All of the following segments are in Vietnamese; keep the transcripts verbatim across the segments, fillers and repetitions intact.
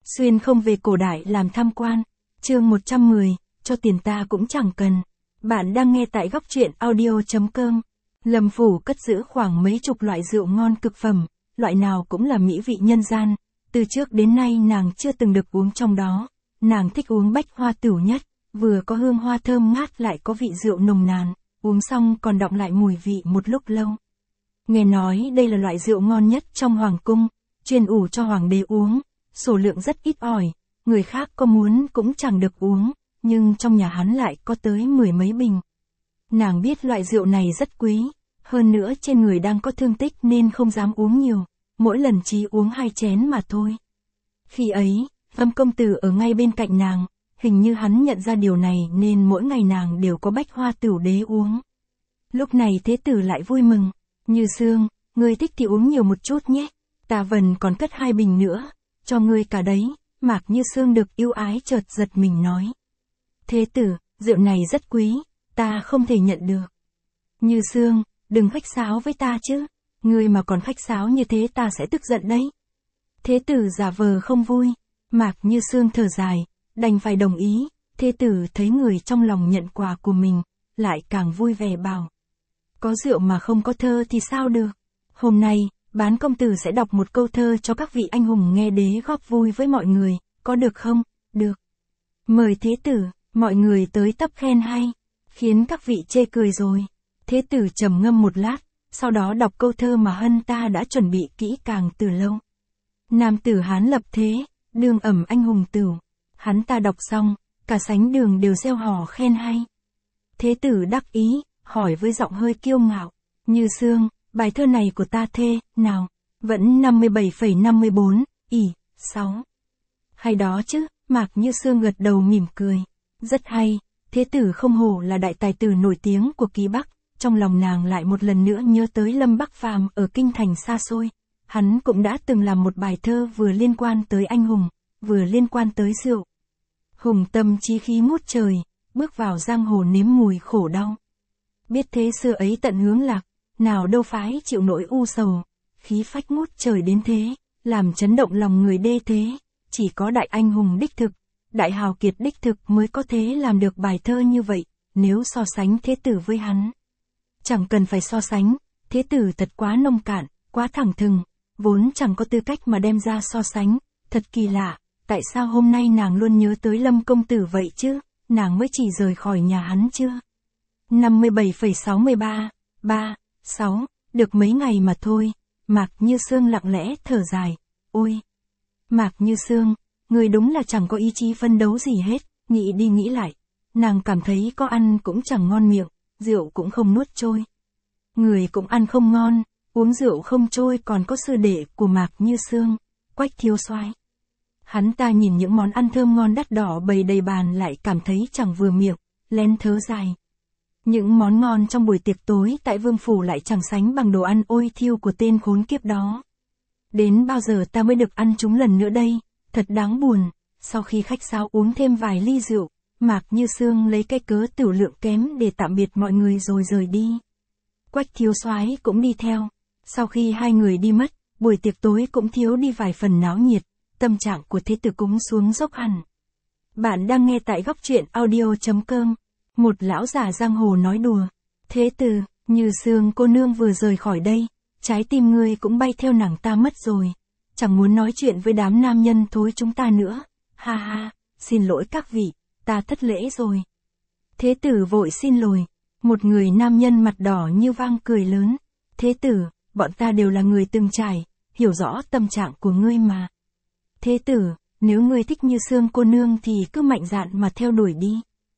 Xuyên không về cổ đại làm tham quan. Chương một trăm mười, cho tiền ta cũng chẳng cần. Bạn đang nghe tại góc truyện audio.com. Lâm Phủ cất giữ khoảng mấy chục loại rượu ngon cực phẩm, loại nào cũng là mỹ vị nhân gian. Từ trước đến nay nàng chưa từng được uống trong đó. Nàng thích uống bách hoa tửu nhất, vừa có hương hoa thơm ngát lại có vị rượu nồng nàn, uống xong còn đọng lại mùi vị một lúc lâu. Nghe nói đây là loại rượu ngon nhất trong hoàng cung, chuyên ủ cho hoàng đế uống, số lượng rất ít ỏi, người khác có muốn cũng chẳng được uống, nhưng trong nhà hắn lại có tới mười mấy bình. Nàng biết loại rượu này rất quý, hơn nữa trên người đang có thương tích nên không dám uống nhiều, mỗi lần chỉ uống hai chén mà thôi. Khi ấy, Lâm công tử ở ngay bên cạnh nàng, hình như hắn nhận ra điều này nên mỗi ngày nàng đều có bách hoa tửu đế uống. Lúc này thế tử lại vui mừng, Như Sương, ngươi thích thì uống nhiều một chút nhé, ta Vân còn cất hai bình nữa, cho ngươi cả đấy. Mạc Như Sương được yêu ái chợt giật mình nói. Thế tử, rượu này rất quý, ta không thể nhận được. Như Sương, đừng khách sáo với ta chứ, ngươi mà còn khách sáo như thế ta sẽ tức giận đấy. Thế tử giả vờ không vui, Mạc Như Sương thở dài, đành phải đồng ý. Thế tử thấy người trong lòng nhận quà của mình, lại càng vui vẻ bảo. Có rượu mà không có thơ thì sao được. Hôm nay, Bán công tử sẽ đọc một câu thơ cho các vị anh hùng nghe đế góp vui với mọi người, có được không? Được. Mời thế tử, mọi người tới tấp khen hay, khiến các vị chê cười rồi. Thế tử trầm ngâm một lát, sau đó đọc câu thơ mà hân ta đã chuẩn bị kỹ càng từ lâu. Nam tử Hán lập thế, đương ẩm anh hùng tửu. Hắn ta đọc xong, cả sánh đường đều reo hò khen hay. Thế tử đắc ý, hỏi với giọng hơi kiêu ngạo. Như Sương, bài thơ này của ta thê, nào, vẫn năm mươi bảy phẩy năm mươi bốn, ỉ, sáu. Hay đó chứ, Mạc Như Sương gật đầu mỉm cười. Rất hay, thế tử không hổ là đại tài tử nổi tiếng của Ký Bắc, trong lòng nàng lại một lần nữa nhớ tới Lâm Bắc Phàm ở kinh thành xa xôi. Hắn cũng đã từng làm một bài thơ vừa liên quan tới anh hùng, vừa liên quan tới rượu. Hùng tâm chí khí ngút trời, bước vào giang hồ nếm mùi khổ đau. Biết thế xưa ấy tận hướng lạc, nào đâu phái chịu nỗi u sầu, khí phách ngút trời đến thế, làm chấn động lòng người đê thế, chỉ có đại anh hùng đích thực, đại hào kiệt đích thực mới có thế làm được bài thơ như vậy, nếu so sánh thế tử với hắn. Chẳng cần phải so sánh, thế tử thật quá nông cạn, quá thẳng thừng, vốn chẳng có tư cách mà đem ra so sánh, thật kỳ lạ, tại sao hôm nay nàng luôn nhớ tới Lâm công tử vậy chứ, nàng mới chỉ rời khỏi nhà hắn chưa? năm mươi bảy phẩy sáu mươi ba, ba, sáu, được mấy ngày mà thôi. Mạc Như Sương lặng lẽ thở dài. Ôi! Mạc Như Sương, người đúng là chẳng có ý chí phân đấu gì hết, nghĩ đi nghĩ lại. Nàng cảm thấy có ăn cũng chẳng ngon miệng, rượu cũng không nuốt trôi. Người cũng ăn không ngon, uống rượu không trôi còn có sư đệ của Mạc Như Sương, Quách Thiếu Soái. Hắn ta nhìn những món ăn thơm ngon đắt đỏ bày đầy bàn lại cảm thấy chẳng vừa miệng, lén thớ dài. Những món ngon trong buổi tiệc tối tại Vương Phủ lại chẳng sánh bằng đồ ăn ôi thiêu của tên khốn kiếp đó. Đến bao giờ ta mới được ăn chúng lần nữa đây, thật đáng buồn. Sau khi khách sáo uống thêm vài ly rượu, Mạc Như Sương lấy cái cớ tửu lượng kém để tạm biệt mọi người rồi rời đi. Quách Thiếu Soái cũng đi theo. Sau khi hai người đi mất, buổi tiệc tối cũng thiếu đi vài phần náo nhiệt, tâm trạng của thế tử cũng xuống dốc hẳn. Bạn đang nghe tại góc truyện audio.com. Một lão già giang hồ nói đùa. Thế tử, Như Sương cô nương vừa rời khỏi đây, trái tim ngươi cũng bay theo nàng ta mất rồi. Chẳng muốn nói chuyện với đám nam nhân thối chúng ta nữa. Ha ha, xin lỗi các vị, ta thất lễ rồi. Thế tử vội xin lỗi. Một người nam nhân mặt đỏ như vang cười lớn. Thế tử, bọn ta đều là người từng trải, hiểu rõ tâm trạng của ngươi mà. Thế tử, nếu ngươi thích Như Sương cô nương thì cứ mạnh dạn mà theo đuổi đi.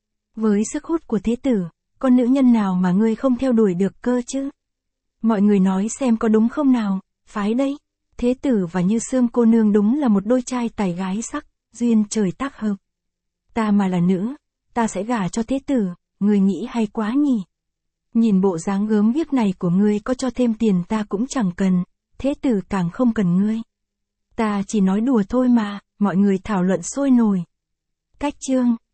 Với sức hút của thế tử, con nữ nhân nào mà ngươi không theo đuổi được cơ chứ? Mọi người nói xem có đúng không nào, phái đây. Thế tử và Như Sương cô nương đúng là một đôi trai tài gái sắc, duyên trời tác hợp. Ta mà là nữ, ta sẽ gả cho thế tử, ngươi nghĩ hay quá nhỉ? Nhìn bộ dáng gớm ghiếc này của ngươi có cho thêm tiền ta cũng chẳng cần, thế tử càng không cần ngươi. Ta chỉ nói đùa thôi mà, mọi người thảo luận sôi nổi. Cách chương